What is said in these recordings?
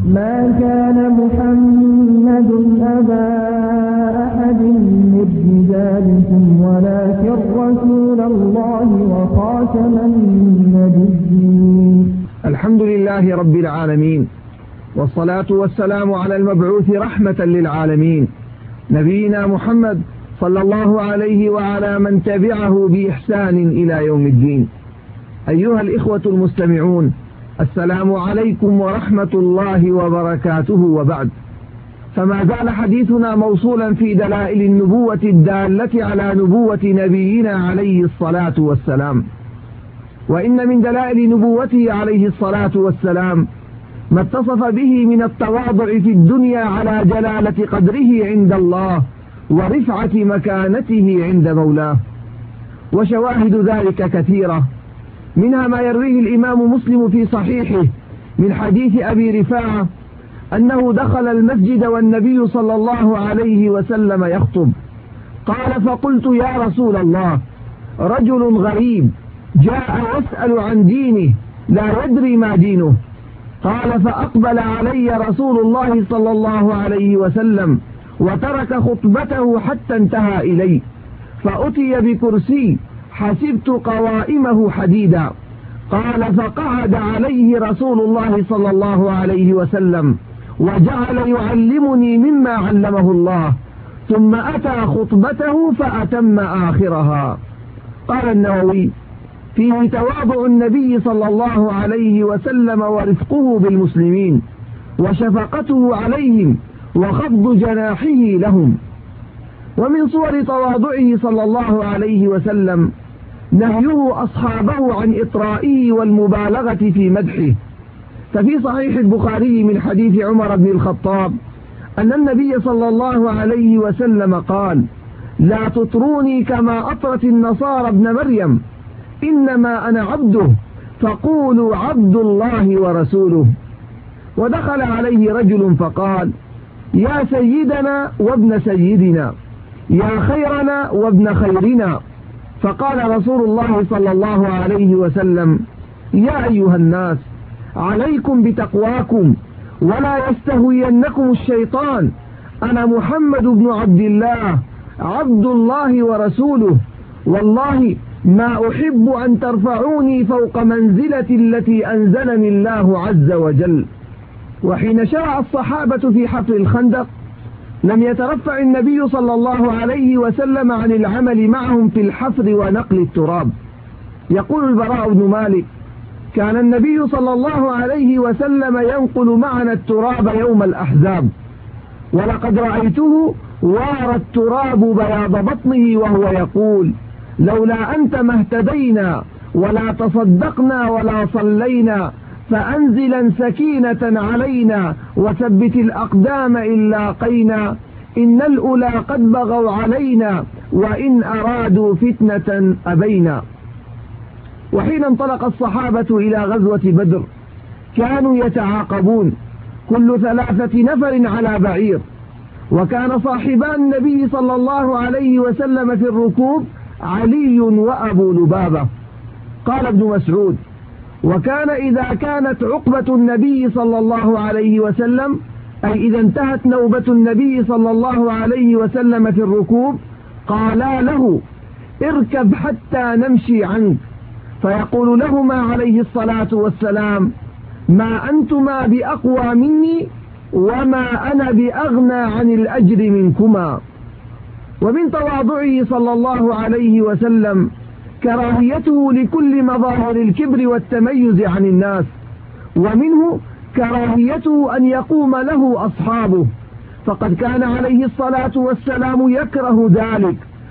ما كان محمد أبا أحد من رجالكم ولكن رسول الله وخاتم النبيين. الحمد لله رب العالمين، والصلاة والسلام على المبعوث رحمة للعالمين نبينا محمد صلى الله عليه وعلى من تبعه بإحسان إلى يوم الدين. أيها الإخوة المستمعون، السلام عليكم ورحمة الله وبركاته، وبعد، فما زال حديثنا موصولا في دلائل النبوة الدالة على نبوة نبينا عليه الصلاة والسلام. وإن من دلائل نبوته عليه الصلاة والسلام ما اتصف به من التواضع في الدنيا على جلالة قدره عند الله ورفعة مكانته عند مولاه، وشواهد ذلك كثيرة، منها ما يرويه الإمام مسلم في صحيحه من حديث أبي رفاعة أنه دخل المسجد والنبي صلى الله عليه وسلم يخطب، قال: فقلت: يا رسول الله، رجل غريب جاء يسأل عن دينه لا يدري ما دينه. قال: فأقبل علي رسول الله صلى الله عليه وسلم وترك خطبته حتى انتهى إلي، فأتي بكرسي حسبت قوائمه حديدا. قال: فقعد عليه رسول الله صلى الله عليه وسلم وجعل يعلمني مما علمه الله، ثم أتى خطبته فأتم آخرها. قال النووي: فيه تواضع النبي صلى الله عليه وسلم ورفقه بالمسلمين وشفقته عليهم وخفض جناحه لهم. ومن صور تواضعه صلى الله عليه وسلم نهيه أصحابه عن إطرائه والمبالغة في مدحه، ففي صحيح البخاري من حديث عمر بن الخطاب أن النبي صلى الله عليه وسلم قال: لا تطروني كما أطرت النصارى ابن مريم، إنما أنا عبده فقولوا عبد الله ورسوله. ودخل عليه رجل فقال: يا سيدنا وابن سيدنا، يا خيرنا وابن خيرنا. فقال رسول الله صلى الله عليه وسلم: يا أيها الناس، عليكم بتقواكم ولا يستهوينكم الشيطان، أنا محمد بن عبد الله عبد الله ورسوله، والله ما أحب أن ترفعوني فوق منزلتي التي أنزلني الله عز وجل. وحين شرع الصحابة في حفر الخندق لم يترفع النبي صلى الله عليه وسلم عن العمل معهم في الحفر ونقل التراب. يقول البراء بن مالك: كان النبي صلى الله عليه وسلم ينقل معنا التراب يوم الأحزاب، ولقد رأيته وارى التراب بياض بطنه وهو يقول: لولا أنت ما اهتدينا ولا تصدقنا ولا صلينا، فأنزلا سكينة علينا وثبت الأقدام إن لاقينا، إن الأولى قد بغوا علينا وإن أرادوا فتنة أبينا. وحين انطلق الصحابة إلى غزوة بدر كانوا يتعاقبون كل 3 نفر على بعير، وكان صاحبان النبي صلى الله عليه وسلم في الركوب علي وأبو لبابة. قال ابن مسعود: وكان إذا كانت عقبة النبي صلى الله عليه وسلم، أي إذا انتهت نوبة النبي صلى الله عليه وسلم في الركوب، قالا له: اركب حتى نمشي عنك، فيقول لهما عليه الصلاة والسلام: ما أنتما بأقوى مني وما أنا بأغنى عن الأجر منكما. ومن تواضعه صلى الله عليه وسلم كراهيته لكل مظاهر الكبر والتميز عن الناس، ومنه كراهيته أن يقوم له أصحابه، فقد كان عليه الصلاة والسلام يكره ذلك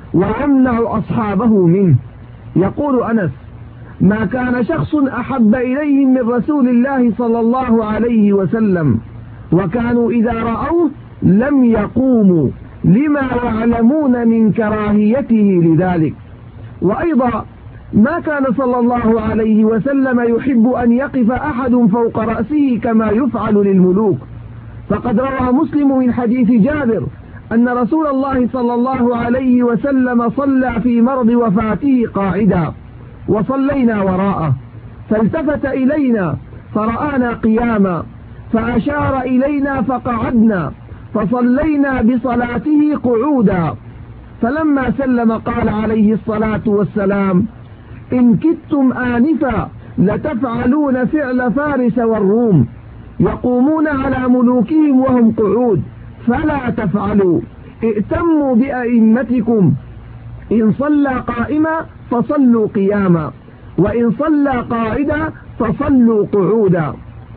ويمنع أصحابه منه. يقول أنس: ما كان شخص أحب إليهم من رسول الله صلى الله عليه وسلم، وكانوا إذا رأوه لم يقوموا لما يعلمون من كراهيته لذلك. وأيضا ما كان صلى الله عليه وسلم يحب أن يقف أحد فوق رأسه كما يفعل للملوك، فقد روى مسلم من حديث جابر أن رسول الله صلى الله عليه وسلم صلى في مرض وفاته قاعدا، وصلينا وراءه، فالتفت إلينا فرآنا قياما، فأشار إلينا فقعدنا فصلينا بصلاته قعودا. فلما سلم قال عليه الصلاة والسلام: إن كدتم آنفا لتفعلون فعل فارس والروم، يقومون على ملوكهم وهم قعود، فلا تفعلوا، ائتموا بأئمتكم، إن صلى قائما فصلوا قياما، وإن صلى قاعدا فصلوا قعودا.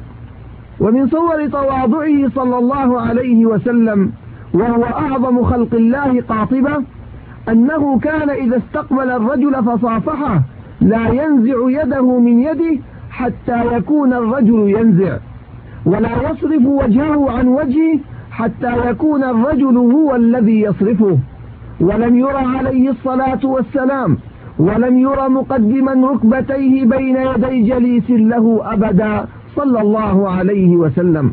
ومن صور تواضعه صلى الله عليه وسلم وهو أعظم خلق الله قاطبة أنه كان إذا استقبل الرجل فصافحه لا ينزع يده من يده حتى يكون الرجل ينزع، ولا يصرف وجهه عن وجهه حتى يكون الرجل هو الذي يصرفه. ولم ير عليه الصلاة والسلام ولم ير مقدما ركبتيه بين يدي جليس له أبدا صلى الله عليه وسلم.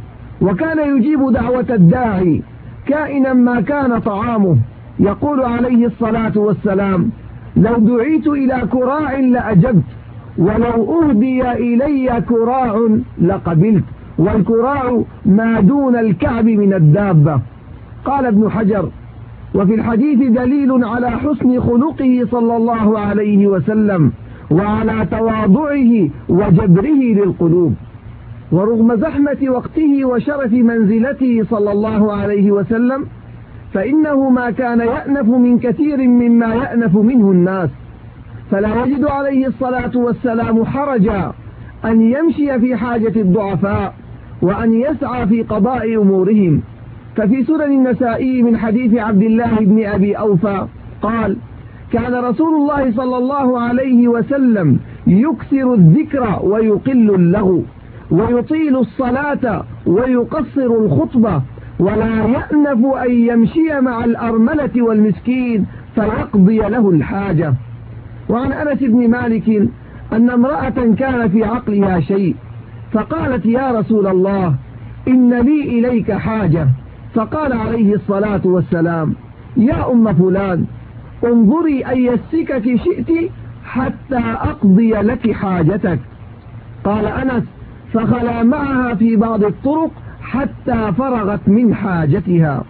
وكان يجيب دعوة الداعي كائنا ما كان طعامه. يقول عليه الصلاة والسلام: لو دعيت إلى كراع لأجبت، ولو أهدي إلي كراع لقبلت. والكراع ما دون الكعب من الدابة. قال ابن حجر: وفي الحديث دليل على حسن خلقه صلى الله عليه وسلم وعلى تواضعه وجبره للقلوب. ورغم زحمة وقته وشرف منزلته صلى الله عليه وسلم فإنه ما كان يأنف من كثير مما يأنف منه الناس، فلا يجد عليه الصلاة والسلام حرجا أن يمشي في حاجة الضعفاء وأن يسعى في قضاء أمورهم. ففي سنن النسائي من حديث عبد الله بن أبي أوفى قال: كان رسول الله صلى الله عليه وسلم يكثر الذكر ويقل اللغو، ويطيل الصلاة ويقصر الخطبة، ولا يأنف أن يمشي مع الأرملة والمسكين فيقضي له الحاجة. وعن أنس بن مالك أن امرأة كان في عقلها شيء فقالت: يا رسول الله، إن لي إليك حاجة. فقال عليه الصلاة والسلام: يا أم فلان، انظري أي السكك شئت حتى أقضي لك حاجتك. قال أنس: فخلا معها في بعض الطرق حتى فرغت من حاجتها.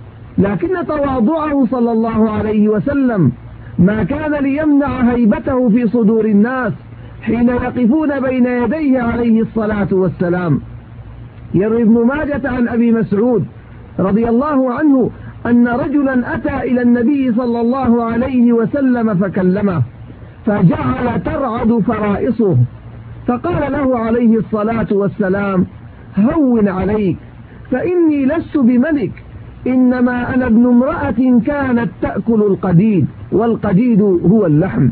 لكن تواضعه صلى الله عليه وسلم ما كان ليمنع هيبته في صدور الناس حين يقفون بين يديه عليه الصلاة والسلام. يروي ابن ماجة عن أبي مسعود رضي الله عنه أن رجلا أتى إلى النبي صلى الله عليه وسلم فكلمه، فجعل ترعد فرائصه، فقال له عليه الصلاة والسلام: هون عليك، فإني لست بملك، إنما أنا ابن امرأة كانت تأكل القديد، والقديد هو اللحم.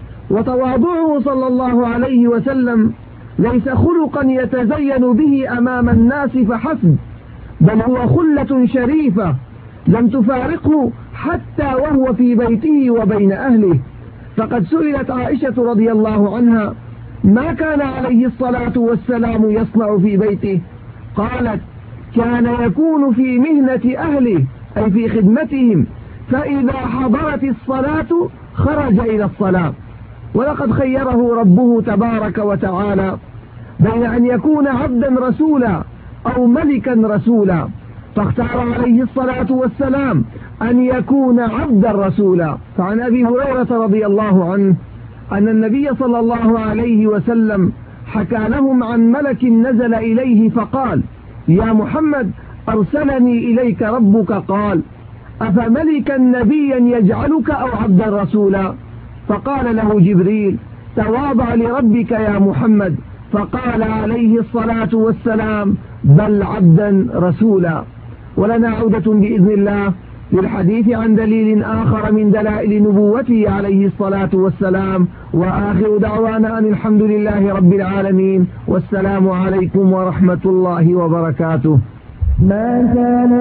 وتواضعه صلى الله عليه وسلم ليس خلقا يتزين به أمام الناس فحسب، بل هو خلة شريفة لم تفارقه حتى وهو في بيته وبين أهله. فقد سئلت عائشة رضي الله عنها: ما كان عليه الصلاة والسلام يصنع في بيته؟ قالت: كان يكون في مهنة أهله، أي في خدمتهم، فإذا حضرت الصلاة خرج إلى الصلاة. ولقد خيره ربه تبارك وتعالى بين أن يكون عبدا رسولا أو ملكا رسولا، فاختار عليه الصلاة والسلام أن يكون عبدا رسولا. فعن أبي هريرة رضي الله عنه أن النبي صلى الله عليه وسلم حكى لهم عن ملك نزل إليه فقال: يا محمد، أرسلني إليك ربك قال: أفملكا نبيا يجعلك أو عبدا رسولا؟ فقال له جبريل: تواضع لربك يا محمد. فقال عليه الصلاة والسلام: بل عبدا رسولا. ولنا عودة بإذن الله للحديث عن دليل آخر من دلائل نبوته عليه الصلاة والسلام. وآخر دعوانا أن الحمد لله رب العالمين، والسلام عليكم ورحمة الله وبركاته. ما كان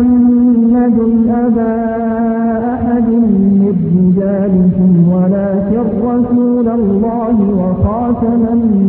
محمد أبا أحد من رجالكم ولكن رسول الله وخاتم